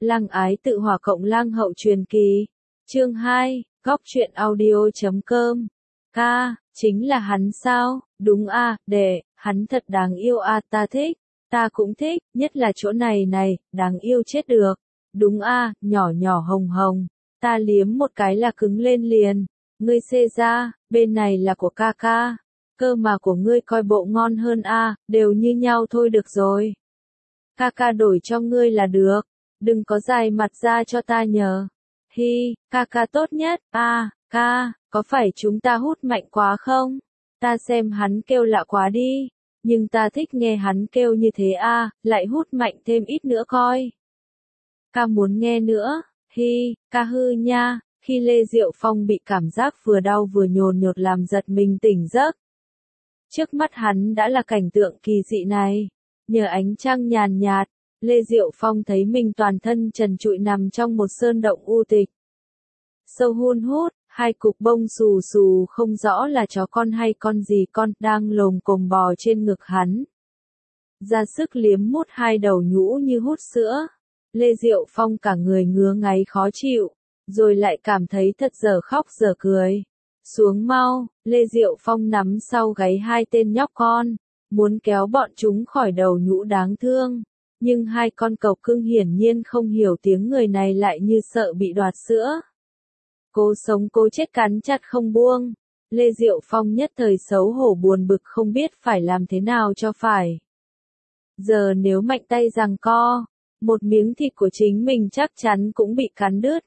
Lang ái tự hỏa cộng lang hậu truyền kỳ. Chương 2, góc truyện audio.com. Ca, chính là hắn sao? Đúng a, hắn thật đáng yêu a, ta thích. Ta cũng thích, nhất là chỗ này này, đáng yêu chết được. Đúng a, nhỏ nhỏ hồng hồng. Ta liếm một cái là cứng lên liền. Ngươi xê ra, bên này là của ca ca. Cơ mà của ngươi coi bộ ngon hơn a, đều như nhau thôi được rồi. Ca ca đổi cho ngươi là được. Đừng có dài mặt ra cho ta nhờ. Hi, ca ca tốt nhất. Ca, có phải chúng ta hút mạnh quá không? Ta xem hắn kêu lạ quá đi. Nhưng ta thích nghe hắn kêu như thế lại hút mạnh thêm ít nữa coi. Ca muốn nghe nữa. Hi, ca hư nha. Khi Lê Diệu Phong bị cảm giác vừa đau vừa nhồn nhột làm giật mình tỉnh giấc. Trước mắt hắn đã là cảnh tượng kỳ dị này. Nhờ ánh trăng nhàn nhạt, Lê Diệu Phong thấy mình toàn thân trần trụi nằm trong một sơn động u tịch. Sâu hun hút, hai cục bông xù xù không rõ là chó con hay con gì con đang lồm cồm bò trên ngực hắn. Ra sức liếm mút hai đầu nhũ như hút sữa. Lê Diệu Phong cả người ngứa ngáy khó chịu, rồi lại cảm thấy thật dở khóc dở cười. Xuống mau, Lê Diệu Phong nắm sau gáy hai tên nhóc con, muốn kéo bọn chúng khỏi đầu nhũ đáng thương. Nhưng hai con cẩu cưng hiển nhiên không hiểu tiếng người này lại như sợ bị đoạt sữa. Cố sống cố chết cắn chặt không buông. Lê Diệu Phong nhất thời xấu hổ buồn bực không biết phải làm thế nào cho phải. Giờ nếu mạnh tay giằng co, một miếng thịt của chính mình chắc chắn cũng bị cắn đứt.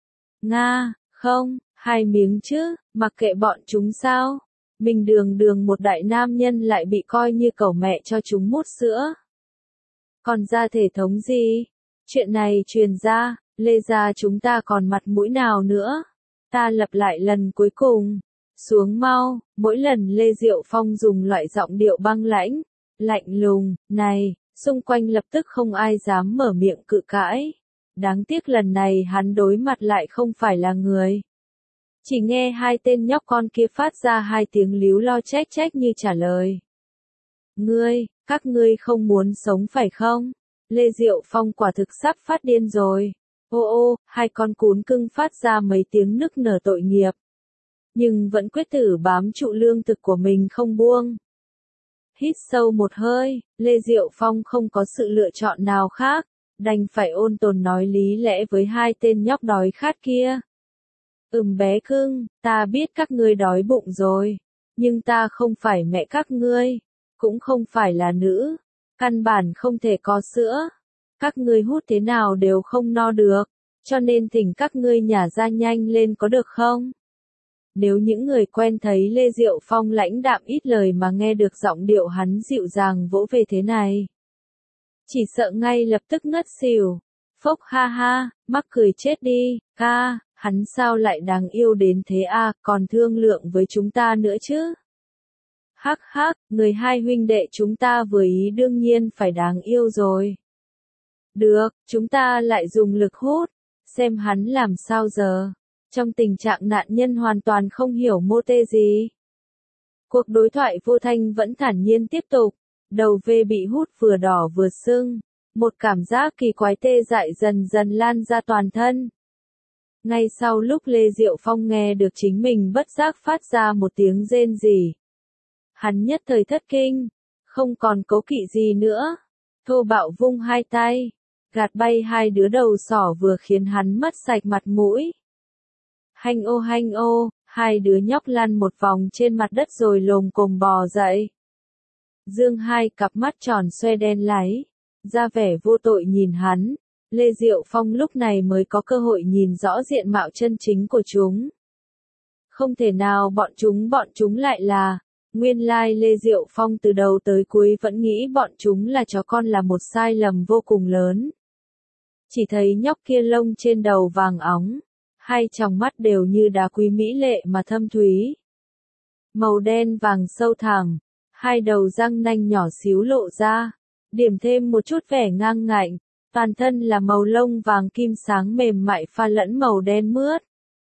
Nga, không, hai miếng chứ, mặc kệ bọn chúng sao. Mình đường một đại nam nhân lại bị coi như cẩu mẹ cho chúng mút sữa. Còn ra thể thống gì? Chuyện này truyền ra, Lê gia chúng ta còn mặt mũi nào nữa? Ta lặp lại lần cuối cùng. Xuống mau, mỗi lần Lê Diệu Phong dùng loại giọng điệu băng lãnh, lạnh lùng, này, xung quanh lập tức không ai dám mở miệng cự cãi. Đáng tiếc lần này hắn đối mặt lại không phải là người. Chỉ nghe hai tên nhóc con kia phát ra hai tiếng líu lo chếch chếch như trả lời. Các ngươi không muốn sống phải không? Lê Diệu Phong quả thực sắp phát điên rồi. Hai con cún cưng phát ra mấy tiếng nức nở tội nghiệp. Nhưng vẫn quyết tử bám trụ lương thực của mình không buông. Hít sâu một hơi, Lê Diệu Phong không có sự lựa chọn nào khác, đành phải ôn tồn nói lý lẽ với hai tên nhóc đói khát kia. Bé cưng, ta biết các ngươi đói bụng rồi, nhưng ta không phải mẹ các ngươi, cũng không phải là nữ, căn bản không thể có sữa. Các ngươi hút thế nào đều không no được, cho nên thỉnh các ngươi nhả ra nhanh lên có được không? Nếu những người quen thấy Lê Diệu Phong lãnh đạm ít lời mà nghe được giọng điệu hắn dịu dàng vỗ về thế này, chỉ sợ ngay lập tức ngất xỉu. Phốc ha, mắc cười chết đi, ca, hắn sao lại đáng yêu đến thế còn thương lượng với chúng ta nữa chứ? Hắc, người hai huynh đệ chúng ta vừa ý đương nhiên phải đáng yêu rồi. Được, chúng ta lại dùng lực hút, xem hắn làm sao giờ. Trong tình trạng nạn nhân hoàn toàn không hiểu mô tê gì. Cuộc đối thoại vô thanh vẫn thản nhiên tiếp tục, đầu V bị hút vừa đỏ vừa sưng, một cảm giác kỳ quái tê dại dần dần lan ra toàn thân. Ngay sau lúc Lê Diệu Phong nghe được chính mình bất giác phát ra một tiếng rên rỉ, hắn nhất thời thất kinh, không còn cố kỵ gì nữa, thô bạo vung hai tay, gạt bay hai đứa đầu sỏ vừa khiến hắn mất sạch mặt mũi. Hanh ô, hai đứa nhóc lăn một vòng trên mặt đất rồi lồm cồm bò dậy. Dương hai cặp mắt tròn xoe đen láy, ra vẻ vô tội nhìn hắn. Lê Diệu Phong lúc này mới có cơ hội nhìn rõ diện mạo chân chính của chúng. Không thể nào bọn chúng lại là, nguyên lai Lê Diệu Phong từ đầu tới cuối vẫn nghĩ bọn chúng là chó con là một sai lầm vô cùng lớn. Chỉ thấy nhóc kia lông trên đầu vàng óng, hai tròng mắt đều như đá quý mỹ lệ mà thâm thúy. Màu đen vàng sâu thẳm, hai đầu răng nanh nhỏ xíu lộ ra, điểm thêm một chút vẻ ngang ngạnh, toàn thân là màu lông vàng kim sáng mềm mại pha lẫn màu đen mướt.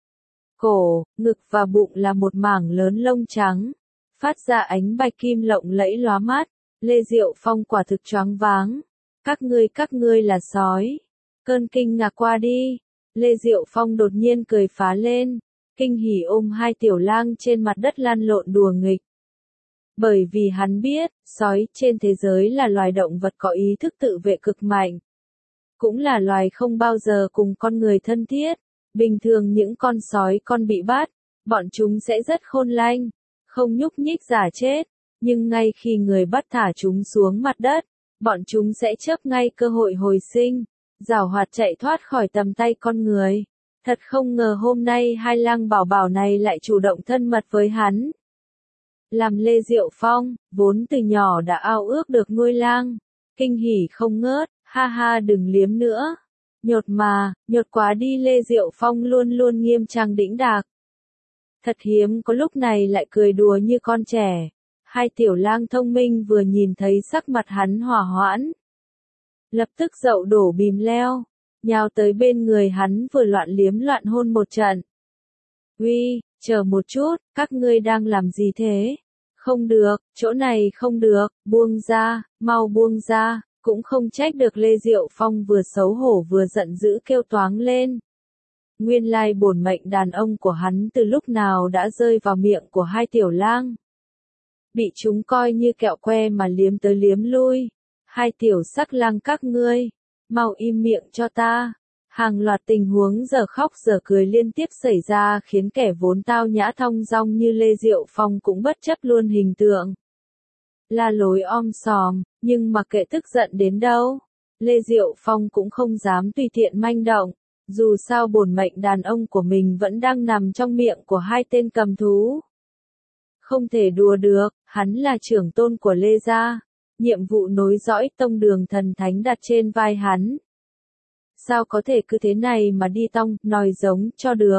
Cổ, ngực và bụng là một mảng lớn lông trắng, phát ra ánh bạch kim lộng lẫy lóa mắt. Lê Diệu Phong quả thực choáng váng. Các ngươi là sói. Cơn kinh ngạc qua đi, Lê Diệu Phong đột nhiên cười phá lên, kinh hỉ ôm hai tiểu lang trên mặt đất lăn lộn đùa nghịch. Bởi vì hắn biết, sói trên thế giới là loài động vật có ý thức tự vệ cực mạnh. Cũng là loài không bao giờ cùng con người thân thiết. Bình thường những con sói con bị bắt, bọn chúng sẽ rất khôn lanh, không nhúc nhích giả chết. Nhưng ngay khi người bắt thả chúng xuống mặt đất, bọn chúng sẽ chớp ngay cơ hội hồi sinh, giảo hoạt chạy thoát khỏi tầm tay con người. Thật không ngờ hôm nay hai lang bảo bảo này lại chủ động thân mật với hắn. Làm Lê Diệu Phong, vốn từ nhỏ đã ao ước được nuôi lang, kinh hỉ không ngớt, ha ha đừng liếm nữa. Nhột mà, nhột quá đi. Lê Diệu Phong luôn luôn nghiêm trang đĩnh đạc. Thật hiếm có lúc này lại cười đùa như con trẻ. Hai tiểu lang thông minh vừa nhìn thấy sắc mặt hắn hòa hoãn, lập tức dậu đổ bìm leo, nhào tới bên người hắn vừa loạn liếm loạn hôn một trận. Uy, chờ một chút, các ngươi đang làm gì thế? Không được, chỗ này không được, buông ra, mau buông ra. Cũng không trách được Lê Diệu Phong vừa xấu hổ vừa giận dữ kêu toáng lên. Nguyên lai bổn mệnh đàn ông của hắn từ lúc nào đã rơi vào miệng của hai tiểu lang. Bị chúng coi như kẹo que mà liếm tới liếm lui. Hai tiểu sắc lang các ngươi, mau im miệng cho ta. Hàng loạt tình huống giờ khóc giờ cười liên tiếp xảy ra khiến kẻ vốn tao nhã thong dong như Lê Diệu Phong cũng bất chấp luôn hình tượng. La lối om sòm, nhưng mà kệ tức giận đến đâu, Lê Diệu Phong cũng không dám tùy tiện manh động, dù sao bổn mệnh đàn ông của mình vẫn đang nằm trong miệng của hai tên cầm thú. Không thể đùa được, hắn là trưởng tôn của Lê gia, nhiệm vụ nối dõi tông đường thần thánh đặt trên vai hắn. Sao có thể cứ thế này mà đi tong, nòi giống cho được.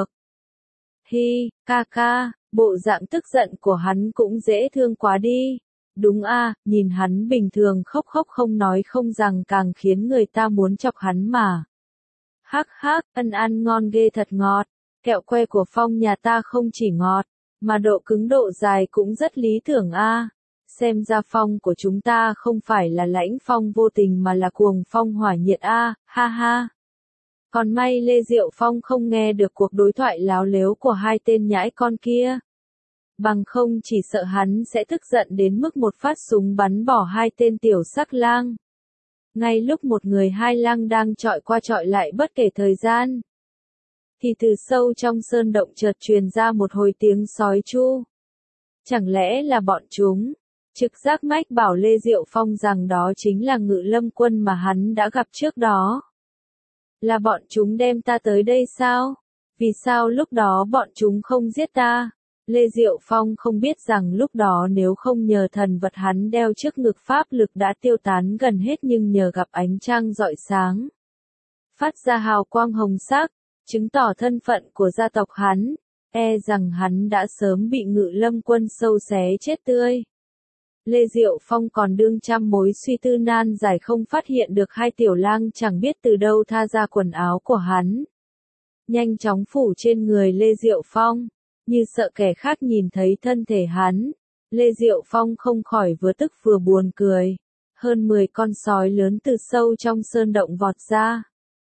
Hi, ca ca, bộ dạng tức giận của hắn cũng dễ thương quá đi. Đúng a, nhìn hắn bình thường khóc khóc không nói không rằng càng khiến người ta muốn chọc hắn mà. Hắc hắc, ăn ngon ghê thật ngọt. Kẹo que của Phong nhà ta không chỉ ngọt, mà độ cứng độ dài cũng rất lý tưởng a. Xem ra Phong của chúng ta không phải là lãnh phong vô tình mà là cuồng phong hỏa nhiệt a, ha ha. Còn may Lê Diệu Phong không nghe được cuộc đối thoại láo lếu của hai tên nhãi con kia. Bằng không chỉ sợ hắn sẽ tức giận đến mức một phát súng bắn bỏ hai tên tiểu sắc lang. Ngay lúc một người hai lang đang chọi qua chọi lại bất kể thời gian, thì từ sâu trong sơn động chợt truyền ra một hồi tiếng sói chu. Chẳng lẽ là bọn chúng? Trực giác mách bảo Lê Diệu Phong rằng đó chính là Ngự Lâm Quân mà hắn đã gặp trước đó. Là bọn chúng đem ta tới đây sao? Vì sao lúc đó bọn chúng không giết ta? Lê Diệu Phong không biết rằng lúc đó nếu không nhờ thần vật hắn đeo trước ngực pháp lực đã tiêu tán gần hết nhưng nhờ gặp ánh trăng rọi sáng, phát ra hào quang hồng sắc, chứng tỏ thân phận của gia tộc hắn, e rằng hắn đã sớm bị Ngự Lâm Quân sâu xé chết tươi. Lê Diệu Phong còn đương trăm mối suy tư nan giải không phát hiện được hai tiểu lang chẳng biết từ đâu tha ra quần áo của hắn. Nhanh chóng phủ trên người Lê Diệu Phong, như sợ kẻ khác nhìn thấy thân thể hắn. Lê Diệu Phong không khỏi vừa tức vừa buồn cười. Hơn 10 con sói lớn từ sâu trong sơn động vọt ra.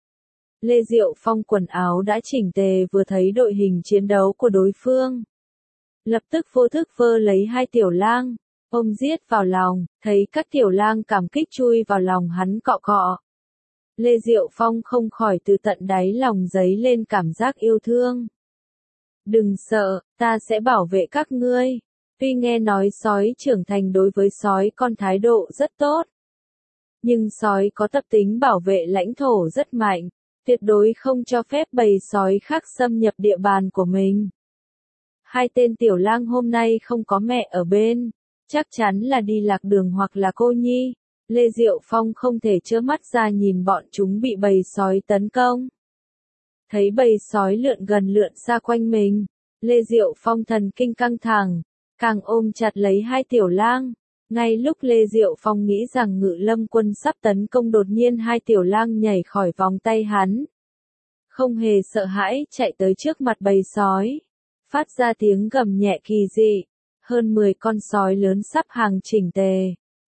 Lê Diệu Phong quần áo đã chỉnh tề vừa thấy đội hình chiến đấu của đối phương. Lập tức vô thức vơ lấy hai tiểu lang, ôm giết vào lòng, thấy các tiểu lang cảm kích chui vào lòng hắn cọ cọ. Lê Diệu Phong không khỏi từ tận đáy lòng dấy lên cảm giác yêu thương. Đừng sợ, ta sẽ bảo vệ các ngươi. Tuy nghe nói sói trưởng thành đối với sói con thái độ rất tốt, nhưng sói có tập tính bảo vệ lãnh thổ rất mạnh, tuyệt đối không cho phép bầy sói khác xâm nhập địa bàn của mình. Hai tên tiểu lang hôm nay không có mẹ ở bên, chắc chắn là đi lạc đường hoặc là cô nhi. Lê Diệu Phong không thể trơ mắt ra nhìn bọn chúng bị bầy sói tấn công. Thấy bầy sói lượn gần lượn xa quanh mình, Lê Diệu Phong thần kinh căng thẳng, càng ôm chặt lấy hai tiểu lang. Ngay lúc Lê Diệu Phong nghĩ rằng Ngự Lâm Quân sắp tấn công đột nhiên hai tiểu lang nhảy khỏi vòng tay hắn. Không hề sợ hãi chạy tới trước mặt bầy sói, phát ra tiếng gầm nhẹ kỳ dị. Hơn 10 con sói lớn sắp hàng chỉnh tề,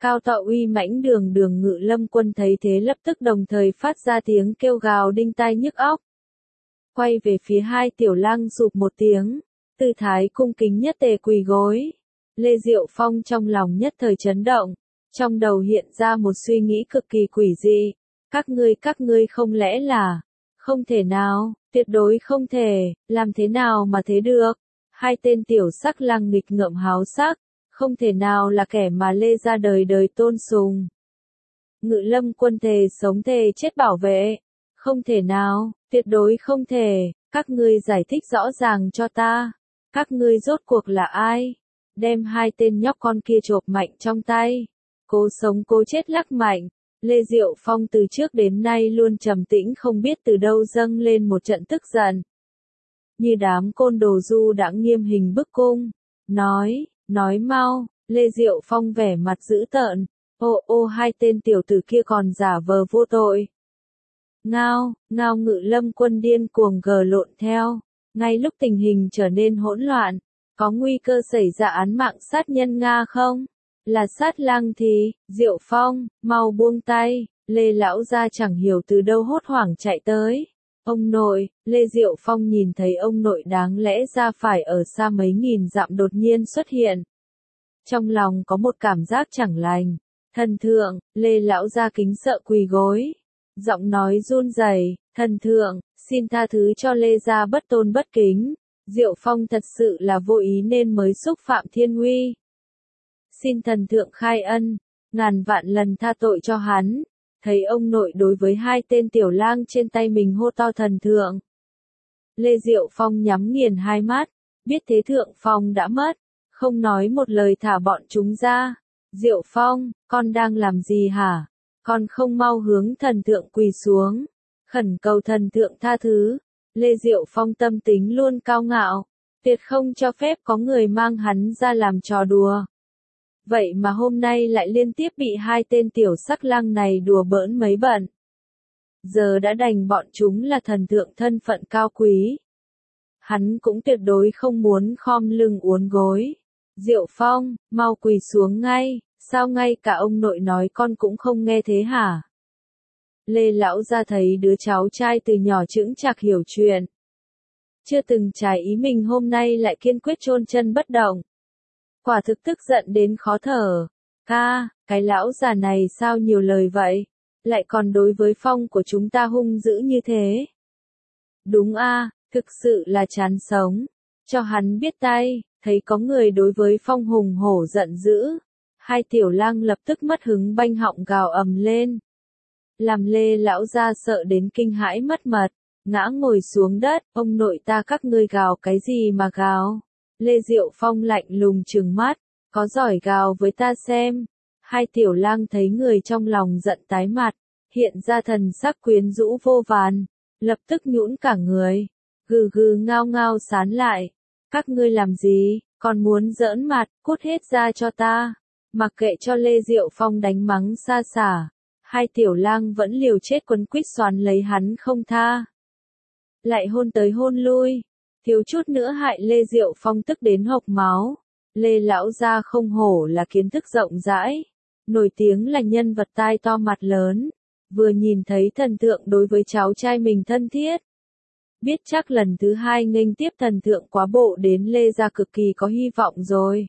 cao to uy mãnh đường đường Ngự Lâm Quân thấy thế lập tức đồng thời phát ra tiếng kêu gào đinh tai nhức óc. Quay về phía hai tiểu lang sụp một tiếng, tư thái cung kính nhất tề quỳ gối. Lê Diệu Phong trong lòng nhất thời chấn động, trong đầu hiện ra một suy nghĩ cực kỳ quỷ dị. Các ngươi không lẽ là, không thể nào, tuyệt đối không thể, làm thế nào mà thế được? Hai tên tiểu sắc lang nghịch ngợm háo sắc, không thể nào là kẻ mà Lê gia đời đời tôn sùng. Ngự Lâm Quân thề sống thề chết bảo vệ, không thể nào, tuyệt đối không thể, các ngươi giải thích rõ ràng cho ta, các ngươi rốt cuộc là ai? Đem hai tên nhóc con kia chộp mạnh trong tay, cố sống cố chết lắc mạnh. Lê Diệu Phong từ trước đến nay luôn trầm tĩnh không biết từ đâu dâng lên một trận tức giận. Như đám côn đồ du đã nghiêm hình bức cung, nói mau, Lê Diệu Phong vẻ mặt dữ tợn, ô hai tên tiểu tử kia còn giả vờ vô tội. Ngao, Ngự Lâm Quân điên cuồng gờ lộn theo, ngay lúc tình hình trở nên hỗn loạn, có nguy cơ xảy ra án mạng sát nhân Nga không? Là sát lang thì, Diệu Phong, mau buông tay, Lê lão gia chẳng hiểu từ đâu hốt hoảng chạy tới. Ông nội, Lê Diệu Phong nhìn thấy ông nội đáng lẽ ra phải ở xa mấy nghìn dặm đột nhiên xuất hiện. Trong lòng có một cảm giác chẳng lành. Thần thượng, Lê lão gia kính sợ quỳ gối. Giọng nói run rẩy, thần thượng, xin tha thứ cho Lê gia bất tôn bất kính. Diệu Phong thật sự là vô ý nên mới xúc phạm thiên uy. Xin thần thượng khai ân, ngàn vạn lần tha tội cho hắn. Thấy ông nội đối với hai tên tiểu lang trên tay mình hô to thần thượng. Lê Diệu Phong nhắm nghiền hai mắt, biết thế thượng phong đã mất, không nói một lời thả bọn chúng ra. Diệu Phong, con đang làm gì hả? Con không mau hướng thần thượng quỳ xuống, khẩn cầu thần thượng tha thứ. Lê Diệu Phong tâm tính luôn cao ngạo, tuyệt không cho phép có người mang hắn ra làm trò đùa. Vậy mà hôm nay lại liên tiếp bị hai tên tiểu sắc lang này đùa bỡn mấy bận. Giờ đã đành bọn chúng là thần thượng thân phận cao quý. Hắn cũng tuyệt đối không muốn khom lưng uốn gối. Diệu Phong, mau quỳ xuống ngay, sao ngay cả ông nội nói con cũng không nghe thế hả? Lê lão gia thấy đứa cháu trai từ nhỏ chững chạc hiểu chuyện. Chưa từng trái ý mình hôm nay lại kiên quyết chôn chân bất động. Quả thực tức giận đến khó thở. Cái lão già này sao nhiều lời vậy? Lại còn đối với Phong của chúng ta hung dữ như thế. Đúng thực sự là chán sống. Cho hắn biết tay, thấy có người đối với Phong hùng hổ giận dữ. Hai tiểu lang lập tức mất hứng banh họng gào ầm lên. Làm Lê lão gia sợ đến kinh hãi mất mật, ngã ngồi xuống đất, ông nội ta các ngươi gào cái gì mà gào? Lê Diệu Phong lạnh lùng trừng mắt, có giỏi gào với ta xem. Hai tiểu lang thấy người trong lòng giận tái mặt, hiện ra thần sắc quyến rũ vô vàn, lập tức nhũn cả người, gừ ngao ngao sán lại. Các ngươi làm gì, còn muốn giỡn mặt, cút hết ra cho ta. Mặc kệ cho Lê Diệu Phong đánh mắng xa xả, hai tiểu lang vẫn liều chết quấn quýt xoắn lấy hắn không tha. Lại hôn tới hôn lui, thiếu chút nữa hại Lê Diệu Phong tức đến hộc máu. Lê lão gia không hổ là kiến thức rộng rãi, nổi tiếng là nhân vật tai to mặt lớn, vừa nhìn thấy thần thượng đối với cháu trai mình thân thiết. Biết chắc lần thứ hai nghênh tiếp thần thượng quá bộ đến Lê gia cực kỳ có hy vọng rồi.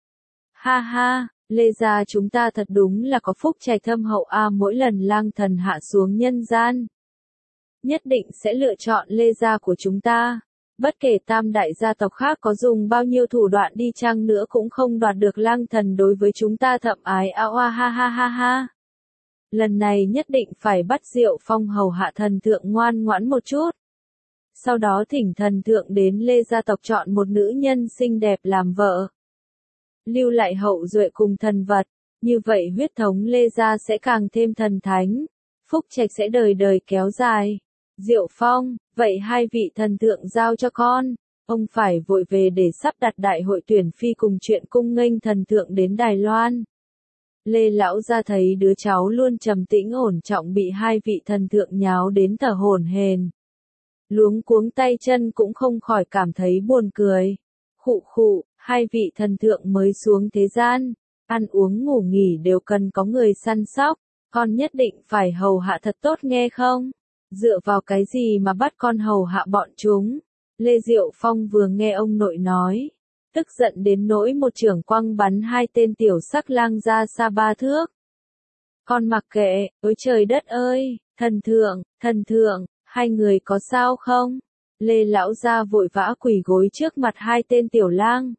Ha, Lê gia chúng ta thật đúng là có phúc trạch thâm hậu mỗi lần lang thần hạ xuống nhân gian. Nhất định sẽ lựa chọn Lê gia của chúng ta. Bất kể tam đại gia tộc khác có dùng bao nhiêu thủ đoạn đi chăng nữa cũng không đoạt được lang thần đối với chúng ta thậm ái ha. Lần này nhất định phải bắt Diệu Phong hầu hạ thần thượng ngoan ngoãn một chút. Sau đó thỉnh thần thượng đến Lê gia tộc chọn một nữ nhân xinh đẹp làm vợ. Lưu lại hậu duệ cùng thần vật, như vậy huyết thống Lê gia sẽ càng thêm thần thánh, phúc trạch sẽ đời đời kéo dài. Diệu Phong, vậy hai vị thần thượng giao cho con, ông phải vội về để sắp đặt đại hội tuyển phi cùng chuyện cung nghênh thần thượng đến Đài Loan. Lê lão gia thấy đứa cháu luôn trầm tĩnh ổn trọng bị hai vị thần thượng nháo đến thở hổn hển, luống cuống tay chân cũng không khỏi cảm thấy buồn cười. Khụ, hai vị thần thượng mới xuống thế gian, ăn uống ngủ nghỉ đều cần có người săn sóc, con nhất định phải hầu hạ thật tốt nghe không? Dựa vào cái gì mà bắt con hầu hạ bọn chúng? Lê Diệu Phong vừa nghe ông nội nói, tức giận đến nỗi một chưởng quăng bắn hai tên tiểu sắc lang ra xa 3 thước. Con mặc kệ, ôi trời đất ơi, thần thượng, hai người có sao không? Lê lão gia vội vã quỳ gối trước mặt hai tên tiểu lang.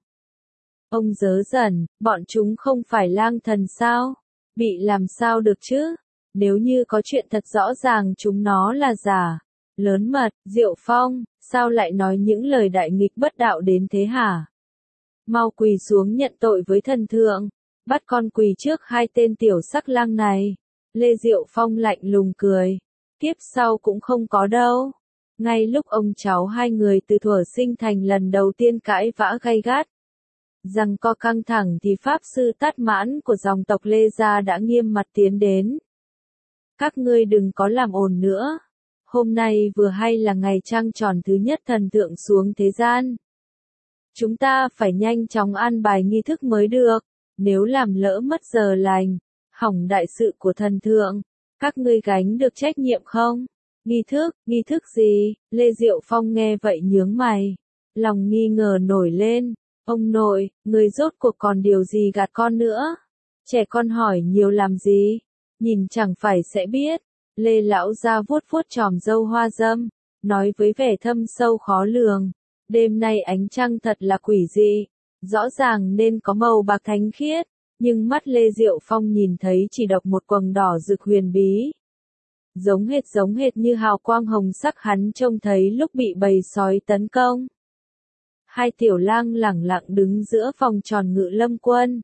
Ông dớ dần, bọn chúng không phải lang thần sao? Bị làm sao được chứ? Nếu như có chuyện thật rõ ràng chúng nó là giả. Lớn mật, Diệu Phong, sao lại nói những lời đại nghịch bất đạo đến thế hả? Mau quỳ xuống nhận tội với thần thượng, bắt con quỳ trước hai tên tiểu sắc lang này. Lê Diệu Phong lạnh lùng cười, kiếp sau cũng không có đâu. Ngay lúc ông cháu hai người từ thuở sinh thành lần đầu tiên cãi vã gay gắt, rằng co căng thẳng thì Pháp sư Tát Mãn của dòng tộc Lê Gia đã nghiêm mặt tiến đến. Các ngươi đừng có làm ồn nữa. Hôm nay vừa hay là ngày trăng tròn thứ nhất thần thượng xuống thế gian. Chúng ta phải nhanh chóng an bài nghi thức mới được. Nếu làm lỡ mất giờ lành, hỏng đại sự của thần thượng, các ngươi gánh được trách nhiệm không? Nghi thức gì? Lê Diệu Phong nghe vậy nhướng mày. Lòng nghi ngờ nổi lên. Ông nội, người rốt cuộc còn điều gì gạt con nữa? Trẻ con hỏi nhiều làm gì? Nhìn chẳng phải sẽ biết. Lê lão gia vuốt vuốt chòm râu hoa râm, nói với vẻ thâm sâu khó lường. Đêm nay ánh trăng thật là quỷ dị. Rõ ràng nên có màu bạc thánh khiết, nhưng mắt Lê Diệu Phong nhìn thấy chỉ độc một quầng đỏ rực huyền bí. Giống hệt như hào quang hồng sắc hắn trông thấy lúc bị bầy sói tấn công. Hai tiểu lang lẳng lặng đứng giữa vòng tròn Ngự Lâm Quân.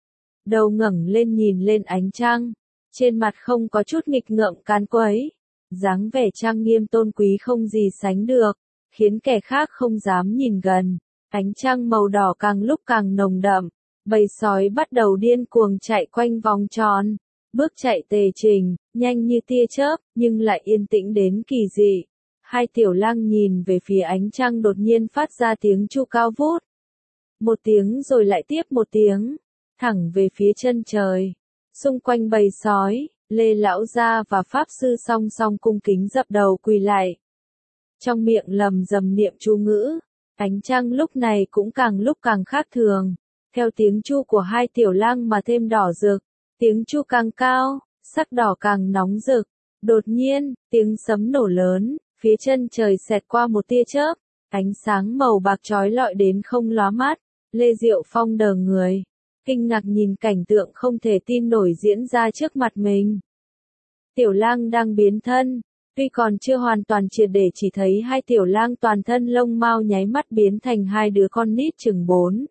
Đầu ngẩng lên nhìn lên ánh trăng, trên mặt không có chút nghịch ngợm càn quấy. Dáng vẻ trang nghiêm tôn quý không gì sánh được, khiến kẻ khác không dám nhìn gần. Ánh trăng màu đỏ càng lúc càng nồng đậm, bầy sói bắt đầu điên cuồng chạy quanh vòng tròn. Bước chạy tề trình, nhanh như tia chớp, nhưng lại yên tĩnh đến kỳ dị. Hai tiểu lang nhìn về phía ánh trăng đột nhiên phát ra tiếng chu cao vút. Một tiếng rồi lại tiếp một tiếng, thẳng về phía chân trời. Xung quanh bầy sói, Lê lão gia và Pháp sư song song cung kính dập đầu quỳ lại. Trong miệng lầm rầm niệm chú ngữ, ánh trăng lúc này cũng càng lúc càng khác thường. Theo tiếng chu của hai tiểu lang mà thêm đỏ rực, tiếng chu càng cao, sắc đỏ càng nóng rực. Đột nhiên, tiếng sấm nổ lớn, phía chân trời xẹt qua một tia chớp, ánh sáng màu bạc chói lọi đến không lóa mắt. Lê Diệu Phong đờ người, kinh ngạc nhìn cảnh tượng không thể tin nổi diễn ra trước mặt mình. Tiểu lang đang biến thân, tuy còn chưa hoàn toàn triệt để, chỉ thấy hai tiểu lang toàn thân lông mao nháy mắt biến thành hai đứa con nít chừng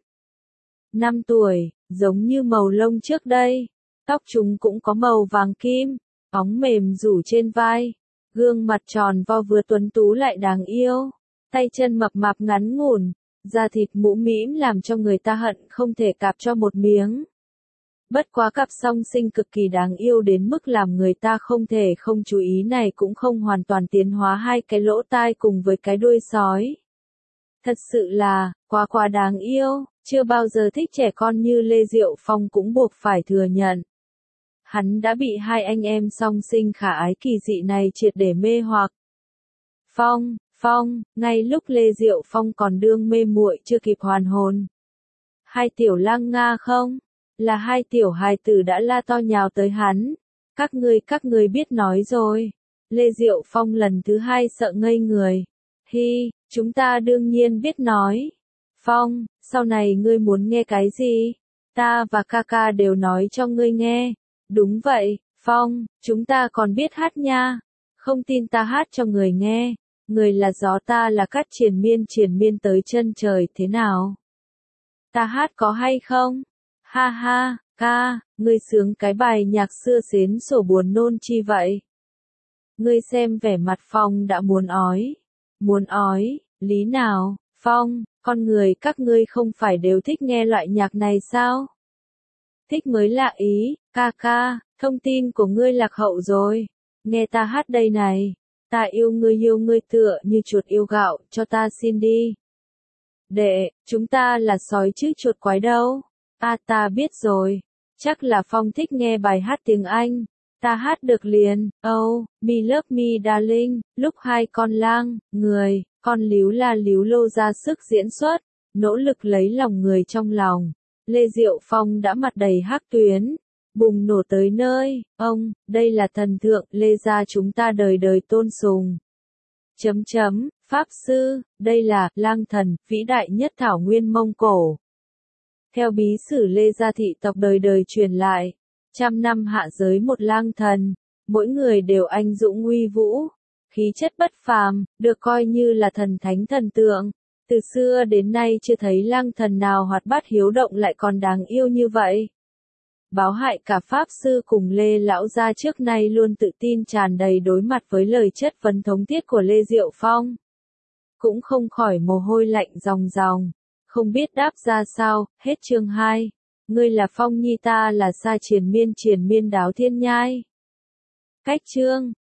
4-5 tuổi, giống như màu lông trước đây. Tóc chúng cũng có màu vàng kim, óng mềm rủ trên vai, gương mặt tròn vo vừa tuấn tú lại đáng yêu, tay chân mập mạp ngắn ngủn, da thịt mũm mĩm làm cho người ta hận không thể cạp cho một miếng. Bất quá cặp song sinh cực kỳ đáng yêu đến mức làm người ta không thể không chú ý này cũng không hoàn toàn tiến hóa hai cái lỗ tai cùng với cái đuôi sói. Thật sự là, quá đáng yêu, chưa bao giờ thích trẻ con như Lê Diệu Phong cũng buộc phải thừa nhận. Hắn đã bị hai anh em song sinh khả ái kỳ dị này triệt để mê hoặc. Phong, ngay lúc Lê Diệu Phong còn đương mê muội chưa kịp hoàn hồn. Hai tiểu lang Nga không? Là hai tiểu hài tử đã la to nhào tới hắn. Các ngươi biết nói rồi. Lê Diệu Phong lần thứ hai sợ ngây người. Chúng ta đương nhiên biết nói. Phong, sau này ngươi muốn nghe cái gì? Ta và ca đều nói cho ngươi nghe. Đúng vậy, Phong, chúng ta còn biết hát nha. Không tin ta hát cho người nghe. Người là gió, ta là cát triền miên tới chân trời, thế nào? Ta hát có hay không? Ha ha, ca, ngươi sướng cái bài nhạc xưa xến sổ buồn nôn chi vậy? Ngươi xem vẻ mặt Phong đã muốn ói, lý nào? Phong, con người các ngươi không phải đều thích nghe loại nhạc này sao? Thích mới lạ ý, ca, thông tin của ngươi lạc hậu rồi. Nghe ta hát đây này. Ta yêu ngươi tựa như chuột yêu gạo, cho ta xin đi. Đệ, chúng ta là sói chứ chuột quái đâu. Ta biết rồi. Chắc là Phong thích nghe bài hát tiếng Anh. Ta hát được liền. Oh, me love me darling. Lúc hai con lang, người, con líu la líu lô ra sức diễn xuất, nỗ lực lấy lòng người trong lòng. Lê Diệu Phong đã mặt đầy hắc tuyến, bùng nổ tới nơi. Ông, đây là thần thượng, Lê gia chúng ta đời đời tôn sùng. Pháp sư, đây là lang thần, vĩ đại nhất thảo nguyên Mông Cổ. Theo bí sử Lê gia thị tộc đời đời truyền lại, 100 năm hạ giới một lang thần, mỗi người đều anh dũng uy vũ, khí chất bất phàm, được coi như là thần thánh thần tượng. Từ xưa đến nay chưa thấy lang thần nào hoạt bát hiếu động lại còn đáng yêu như vậy. Báo hại cả Pháp sư cùng Lê Lão gia trước nay luôn tự tin tràn đầy đối mặt với lời chất vấn thống thiết của Lê Diệu Phong. Cũng không khỏi mồ hôi lạnh ròng ròng, không biết đáp ra sao. Hết chương 2. Ngươi là Phong Nhi, ta là Sa triền miên đáo thiên nhai. Cách chương